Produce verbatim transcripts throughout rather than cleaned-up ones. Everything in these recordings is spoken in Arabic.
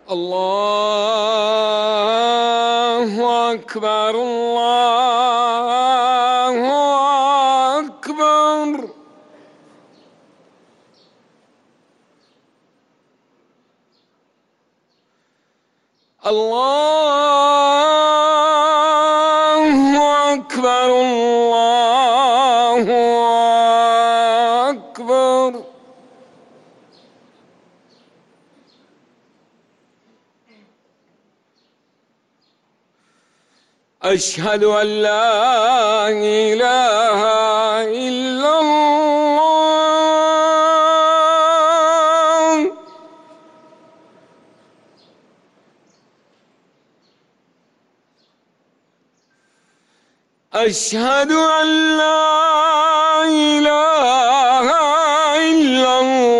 الله أكبر الله أكبر. الله أكبر الله أكبر. أشهد أن لا إله إلا الله. أشهد أن لا إله إلا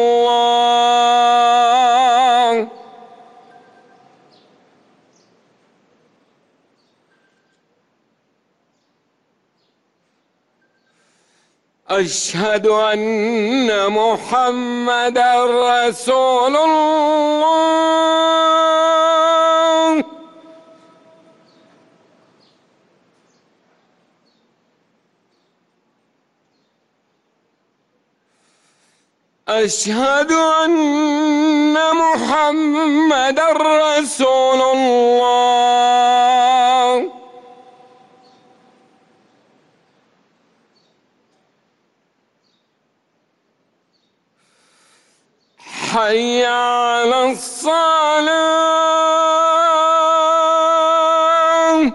الله. أشهد أن محمدًا رسول الله. أشهد أن محمدًا رسول الله. حي على الصلاة.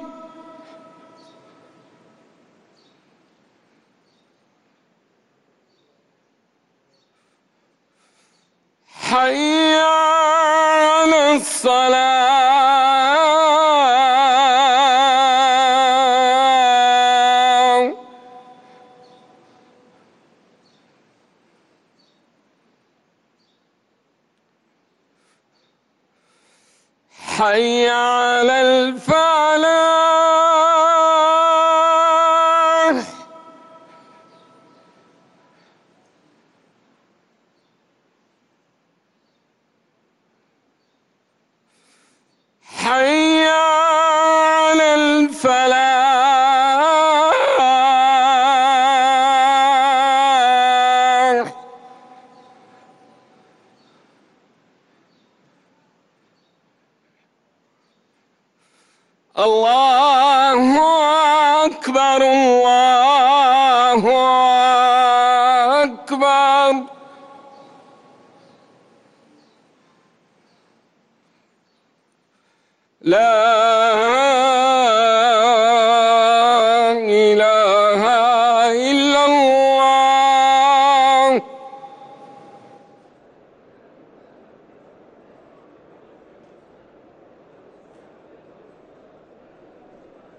حي على الصلاة. حي على الفلاح. حي على الفلاح. الله أكبر الله أكبر. لا